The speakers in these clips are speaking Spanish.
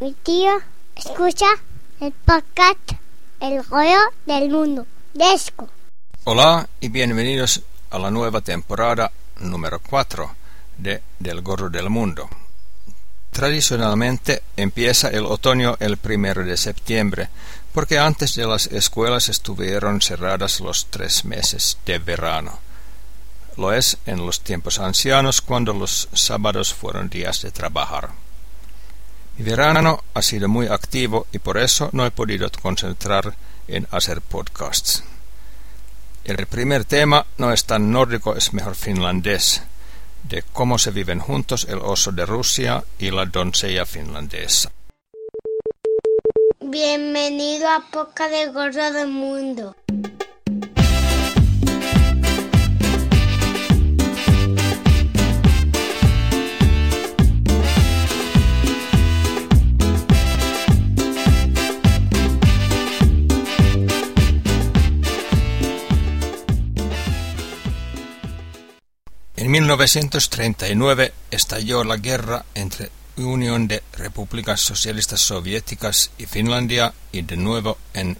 Mi tío escucha el podcast El Rollo del Mundo de Esco. Hola y bienvenidos a la nueva temporada número 4 de Del Gorro del Mundo. Tradicionalmente empieza el otoño el 1 de septiembre, porque antes de las escuelas estuvieron cerradas los 3 meses de verano. Lo es en los tiempos ancianos cuando los sábados fueron días de trabajar. Mi verano ha sido muy activo y por eso no he podido concentrar en hacer podcasts. El primer tema no es tan nórdico, es mejor finlandés, de cómo se viven juntos el oso de Rusia y la doncella finlandesa. Bienvenido a Podcast del Gorro del Mundo. En 1939 estalló la guerra entre Unión de Repúblicas Socialistas Soviéticas y Finlandia y de nuevo en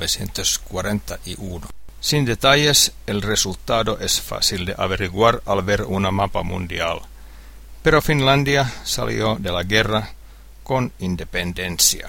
1941. Sin detalles, el resultado es fácil de averiguar al ver una mapa mundial. Pero Finlandia salió de la guerra con independencia.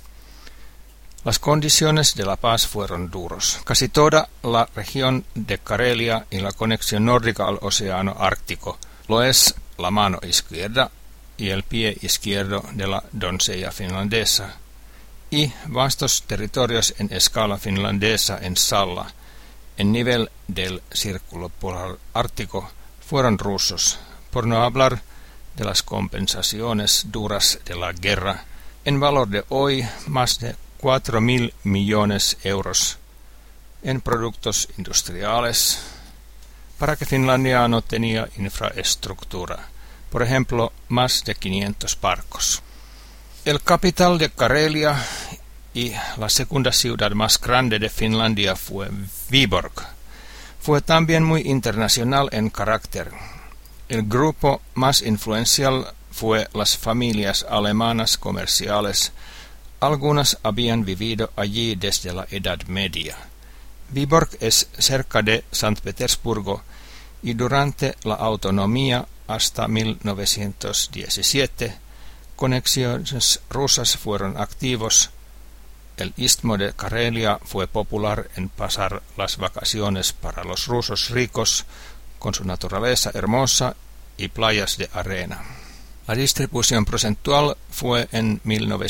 Las condiciones de la paz fueron duros. Casi toda la región de Karelia y la conexión nórdica al océano Ártico lo es la mano izquierda y el pie izquierdo de la doncella finlandesa, y vastos territorios en escala finlandesa en Salla, en nivel del círculo polar ártico, fueron rusos, por no hablar de las compensaciones duras de la guerra, en valor de hoy más de 4.000 millones de euros en productos industriales, para que Finlandia no tenía infraestructura, por ejemplo, más de 500 barcos. El capital de Karelia y la segunda ciudad más grande de Finlandia fue Viborg. Fue también muy internacional en carácter. El grupo más influencial fue las familias alemanas comerciales. Algunas habían vivido allí desde la Edad Media. Viborg es cerca de San Petersburgo y durante la autonomía hasta 1917 conexiones rusas fueron activos. El istmo de Karelia fue popular en pasar las vacaciones para los rusos ricos con su naturaleza hermosa y playas de arena. La distribución porcentual fue en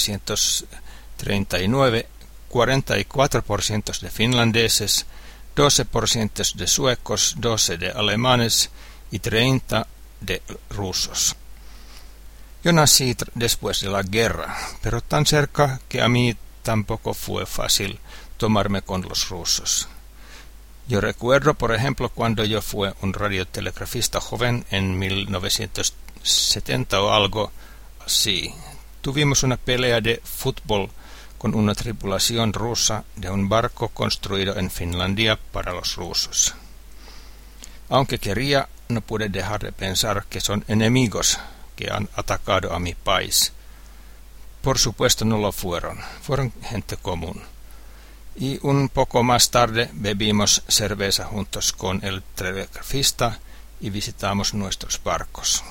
1939 44% de finlandeses, 12% de suecos, 12% de alemanes y 30% de rusos. Yo nací después de la guerra, pero tan cerca que a mí tampoco fue fácil tomarme con los rusos. Yo recuerdo, por ejemplo, cuando yo fui un radiotelegrafista joven en 1970 o algo así. Tuvimos una pelea de fútbol con una tripulación rusa de un barco construido en Finlandia para los rusos. Aunque quería, no pude dejar de pensar que son enemigos que han atacado a mi país. Por supuesto no lo fueron gente común. Y un poco más tarde bebimos cerveza juntos con el telegrafista y visitamos nuestros barcos.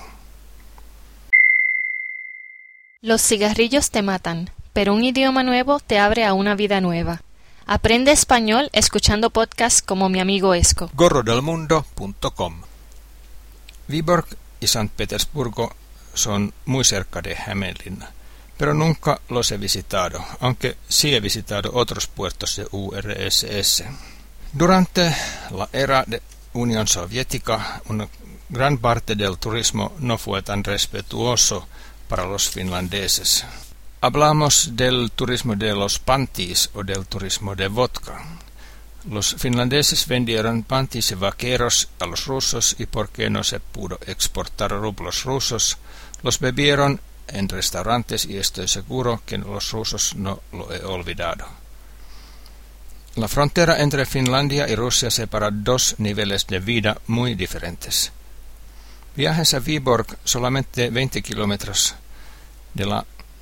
Los cigarrillos te matan, pero un idioma nuevo te abre a una vida nueva. Aprende español escuchando podcasts como mi amigo Esco. gorrodelmundo.com. Viborg y San Petersburgo son muy cerca de Hämeenlinna, pero nunca los he visitado, aunque sí he visitado otros puertos de URSS. Durante la era de Unión Soviética, una gran parte del turismo no fue tan respetuoso para los finlandeses. Hablamos del turismo de los pantis o del turismo de vodka. Los finlandeses vendieron pantis y vaqueros a los rusos y porque no se pudo exportar rublos rusos, los bebieron en restaurantes y estoy seguro que los rusos no lo he olvidado. La frontera entre Finlandia y Rusia separa dos niveles de vida muy diferentes. Viajes a Viborg solamente 20 kilómetros de la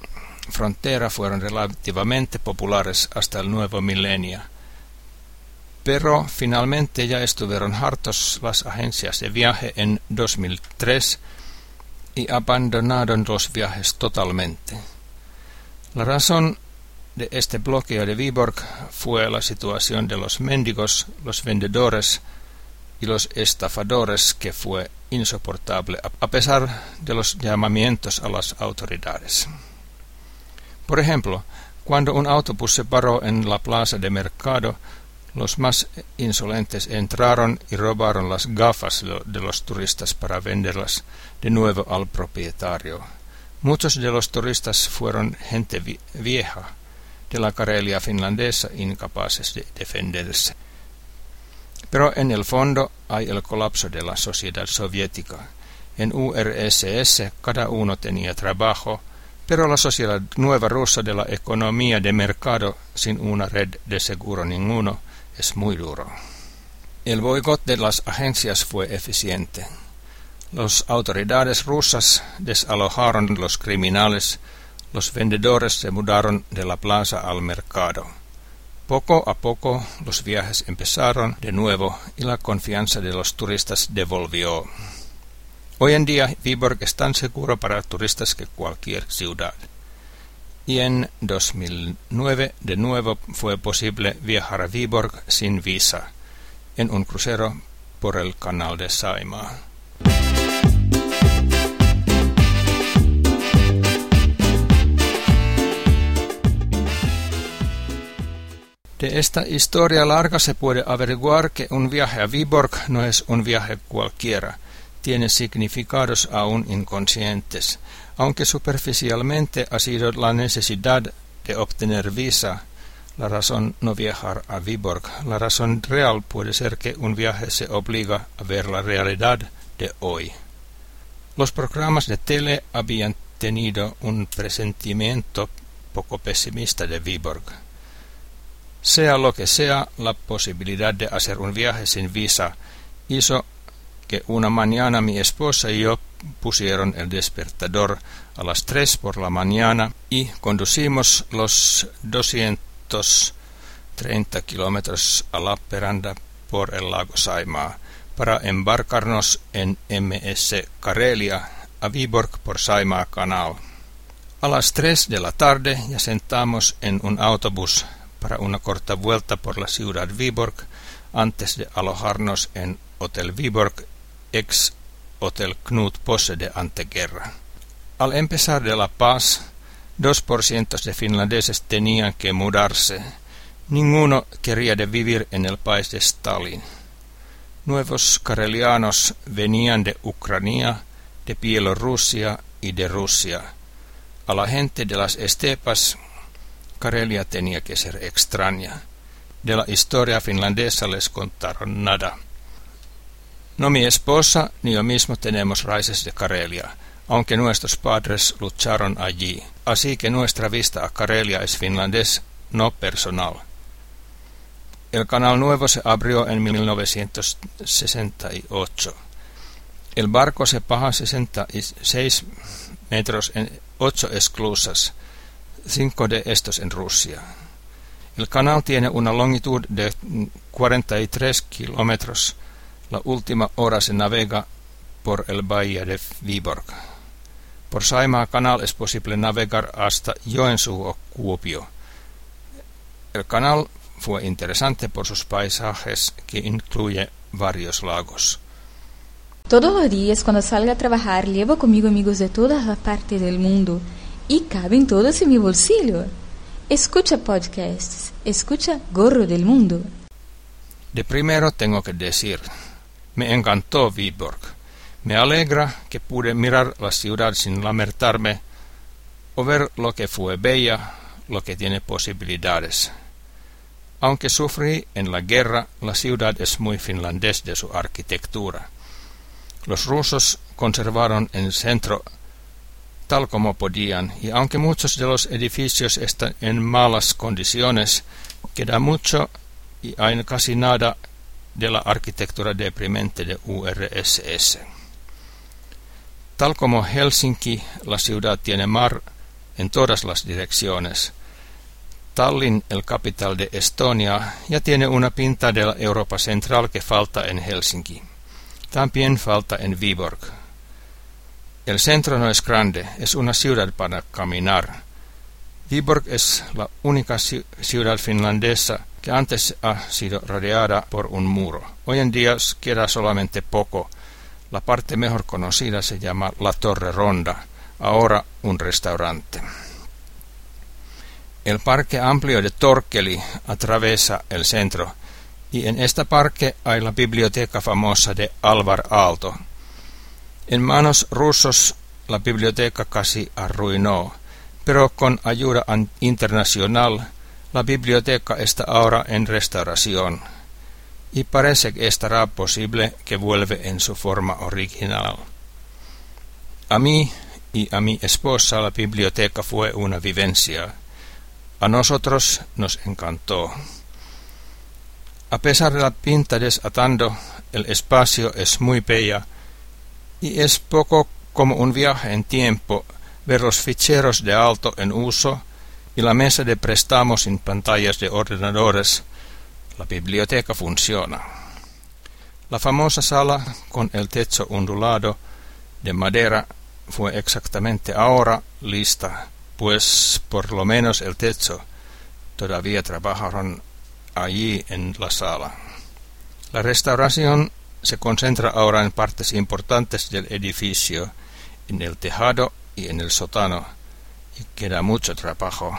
frontera fueron relativamente populares hasta el nuevo milenio. Pero finalmente ya estuvieron hartos las agencias de viaje en 2003 y abandonaron los viajes totalmente. La razón de este bloqueo de Viborg fue la situación de los mendigos, los vendedores y los estafadores, que fue insoportable a pesar de los llamamientos a las autoridades. Por ejemplo, cuando un autobús se paró en la plaza de mercado, los más insolentes entraron y robaron las gafas de los turistas para venderlas de nuevo al propietario. Muchos de los turistas fueron gente vieja de la Karelia finlandesa, incapaces de defenderse. Pero en el fondo hay el colapso de la sociedad soviética. En URSS cada uno tenía trabajo, pero la sociedad nueva rusa de la economía de mercado sin una red de seguro ninguno es muy duro. El boicot de las agencias fue eficiente. Las autoridades rusas desalojaron los criminales, los vendedores se mudaron de la plaza al mercado. Poco a poco los viajes empezaron de nuevo y la confianza de los turistas devolvió. Hoy en día Viborg es tan seguro para turistas que cualquier ciudad. Y en 2009 de nuevo fue posible viajar a Viborg sin visa, en un crucero por el canal de Saimaa. De esta historia larga se puede averiguar que un viaje a Viborg no es un viaje cualquiera, tiene significados aún inconscientes, aunque superficialmente ha sido la necesidad de obtener visa la razón no viajar a Viborg. La razón real puede ser que un viaje se obliga a ver la realidad de hoy. Los programas de tele habían tenido un presentimiento poco pesimista de Viborg. Sea lo que sea, la posibilidad de hacer un viaje sin visa hizo que una mañana mi esposa y yo pusieron el despertador a las 3 por la mañana y conducimos los 230 kilómetros a Lappeenranta por el lago Saimaa para embarcarnos en MS Karelia a Viborg por Saimaa Canal. A las 3 de la tarde ya sentamos en un autobús para una corta vuelta por la ciudad Viborg antes de alojarnos en Hotel Viborg, ex Hotel Knut Posse de anteguerra. Al empezar de La Paz, 2% de finlandeses tenían que mudarse. Ninguno quería de vivir en el país de Stalin. Nuevos karelianos venían de Ucrania, de Bielorrusia y de Rusia. A la gente de las estepas, Karelia tenía que ser extraña. De la historia finlandesa les contaron nada. No mi esposa ni yo mismo tenemos raíces de Karelia, aunque nuestros padres lucharon allí, así que nuestra vista a Karelia es finlandés, no personal. El canal nuevo se abrió en 1968. El barco se baja 66 metros en 8 esclusas, 5 de estos en Rusia. El canal tiene una longitud de 43 kilómetros. La última hora se navega por el bahía de Viborg. Por Saimaa Canal es posible navegar hasta Joensuu o Kuopio. El canal fue interesante por sus paisajes, que incluye varios lagos. Todos los días cuando salgo a trabajar llevo conmigo amigos de todas las partes del mundo y caben todos en mi bolsillo. Escucha podcasts, escucha Gorro del Mundo. De primero tengo que decir, me encantó Viborg. Me alegra que pude mirar la ciudad sin lamentarme o ver lo que fue bella, lo que tiene posibilidades. Aunque sufrí en la guerra, la ciudad es muy finlandés de su arquitectura. Los rusos conservaron el centro tal como podían, y aunque muchos de los edificios están en malas condiciones, queda mucho y hay casi nada de la arquitectura deprimente de URSS. Tal como Helsinki, la ciudad tiene mar en todas las direcciones. Tallinn, el capital de Estonia, ya tiene una pinta de la Europa Central que falta en Helsinki. También falta en Viborg. El centro no es grande, es una ciudad para caminar. Viborg es la única ciudad finlandesa que antes ha sido rodeada por un muro. Hoy en día queda solamente poco. La parte mejor conocida se llama la Torre Ronda, ahora un restaurante. El parque amplio de Torkkeli atraviesa el centro, y en este parque hay la biblioteca famosa de Alvar Aalto. En manos rusos la biblioteca casi arruinó, pero con ayuda internacional la biblioteca está ahora en restauración, y parece que estará posible que vuelva en su forma original. A mí y a mi esposa la biblioteca fue una vivencia. A nosotros nos encantó. A pesar de la pinta desatando, el espacio es muy bello y es poco como un viaje en tiempo ver los ficheros de Aalto en uso y la mesa de préstamos sin pantallas de ordenadores. La biblioteca funciona. La famosa sala con el techo ondulado de madera fue exactamente ahora lista, pues por lo menos el techo todavía trabajaron allí en la sala. La restauración se concentra ahora en partes importantes del edificio, en el tejado y en el sótano, y queda mucho trabajo.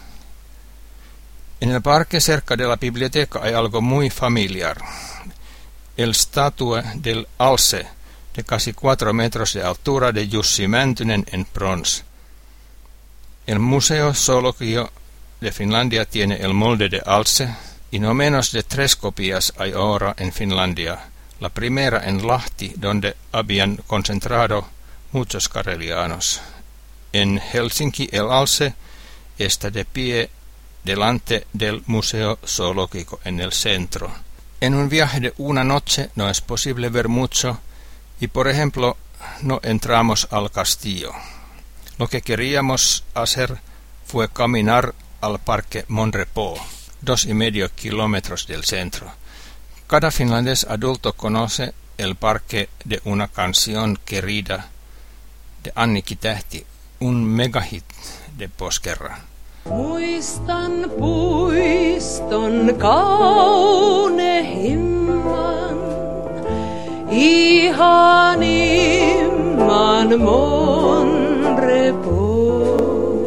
En el parque cerca de la biblioteca hay algo muy familiar. El estatua del alce de casi 4 metros de altura de Jussi Mäntynen en bronce. El Museo Zoológico de Finlandia tiene el molde de alce y no menos de 3 copias hay ahora en Finlandia. La primera en Lahti, donde habían concentrado muchos karelianos. En Helsinki el alce está de pie delante del Museo Zoológico en el centro. En un viaje de una noche no es posible ver mucho y, por ejemplo, no entramos al castillo. Lo que queríamos hacer fue caminar al parque Monrepos, 2,5 kilómetros del centro. Cada finlandés adulto conoce el parque de una canción querida de Annikki Tähti, un megahit de posguerra. Muistan puiston kaunehimman, ihanimman Monrepos,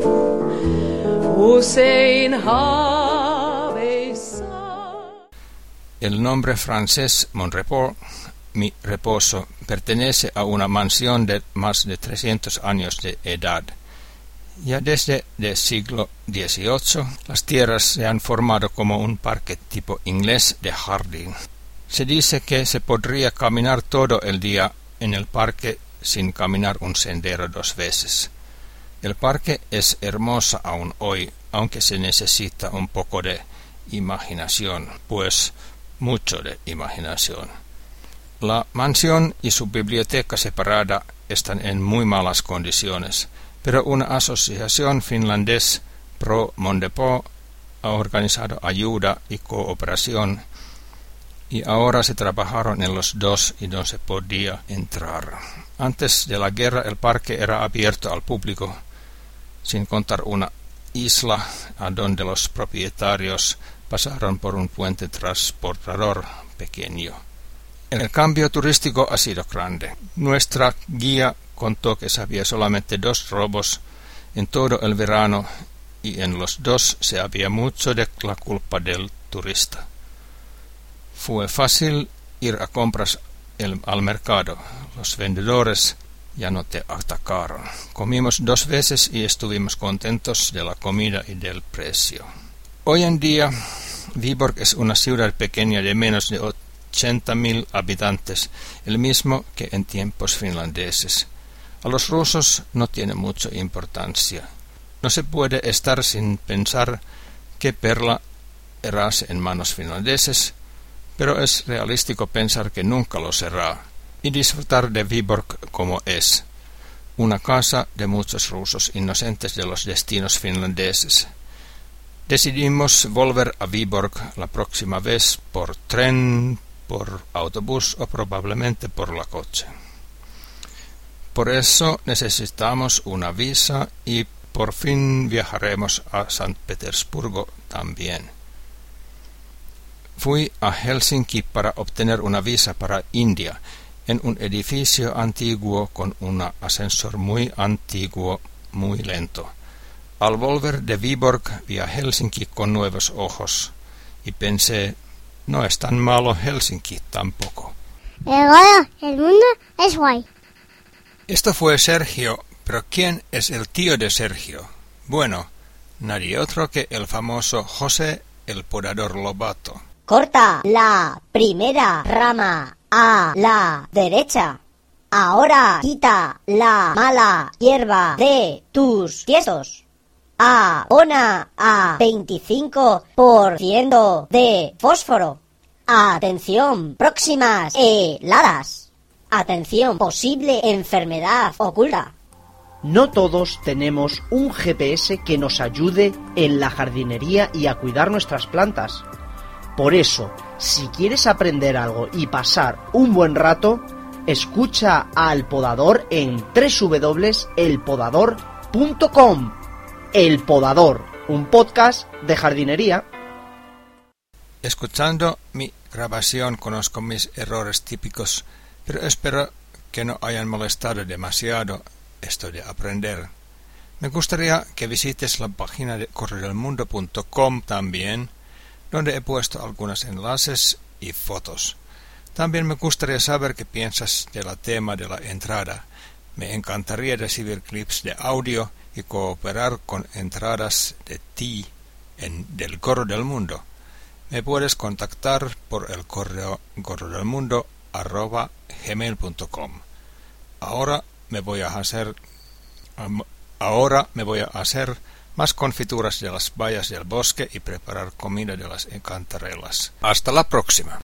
usein haaveissa. El nombre francés Monrepos, mi reposo, pertenece a una mansión de más de 300 años de edad. Ya desde el siglo XVIII, las tierras se han formado como un parque tipo inglés de jardín. Se dice que se podría caminar todo el día en el parque sin caminar un sendero 2 veces. El parque es hermoso aún hoy, aunque se necesita un poco de imaginación, pues mucho de imaginación. La mansión y su biblioteca separada están en muy malas condiciones, pero una asociación finlandesa pro Monrepos ha organizado ayuda y cooperación y ahora se trabajaron en los 2 y no se podía entrar. Antes de la guerra el parque era abierto al público, sin contar una isla a donde los propietarios pasaron por un puente transportador pequeño. El cambio turístico ha sido grande. Nuestra guía contó que había solamente 2 robos en todo el verano y en los 2 se había mucho de la culpa del turista. Fue fácil ir a compras al mercado. Los vendedores ya no te atacaron. Comimos 2 veces y estuvimos contentos de la comida y del precio. Hoy en día, Viborg es una ciudad pequeña de menos de 80.000 habitantes, el mismo que en tiempos finlandeses. A los rusos no tiene mucha importancia. No se puede estar sin pensar que Perla era en manos finlandeses, pero es realístico pensar que nunca lo será, y disfrutar de Viborg como es. una casa de muchos rusos inocentes de los destinos finlandeses. Decidimos volver a Viborg la próxima vez por tren, por autobús o probablemente por la coche. Por eso necesitamos una visa y por fin viajaremos a San Petersburgo también. Fui a Helsinki para obtener una visa para India en un edificio antiguo con un ascensor muy antiguo, muy lento. Al volver de Viborg vi a Helsinki con nuevos ojos y pensé, no es tan malo Helsinki tampoco. El mundo es guay. Esto fue Sergio, pero ¿quién es el tío de Sergio? Bueno, nadie otro que el famoso José el Podador Lobato. Corta la primera rama a la derecha. Ahora quita la mala hierba de tus tiestos. Abona a 25% de fósforo. Atención, próximas heladas. Atención, posible enfermedad oculta. No todos tenemos un GPS que nos ayude en la jardinería y a cuidar nuestras plantas. Por eso, si quieres aprender algo y pasar un buen rato, escucha al Podador en www.elpodador.com. El Podador, un podcast de jardinería. Escuchando mi grabación conozco mis errores típicos, pero espero que no hayan molestado demasiado esto de aprender. Me gustaría que visites la página de correodelmundo.com también, donde he puesto algunos enlaces y fotos. También me gustaría saber qué piensas del tema de la entrada. Me encantaría recibir clips de audio y cooperar con entradas de ti del Correo del Mundo. Me puedes contactar por el correo correodelmundo@gmail.com. Ahora me voy a hacer más confituras de las bayas del bosque y preparar comida de las encantarelas. Hasta la próxima.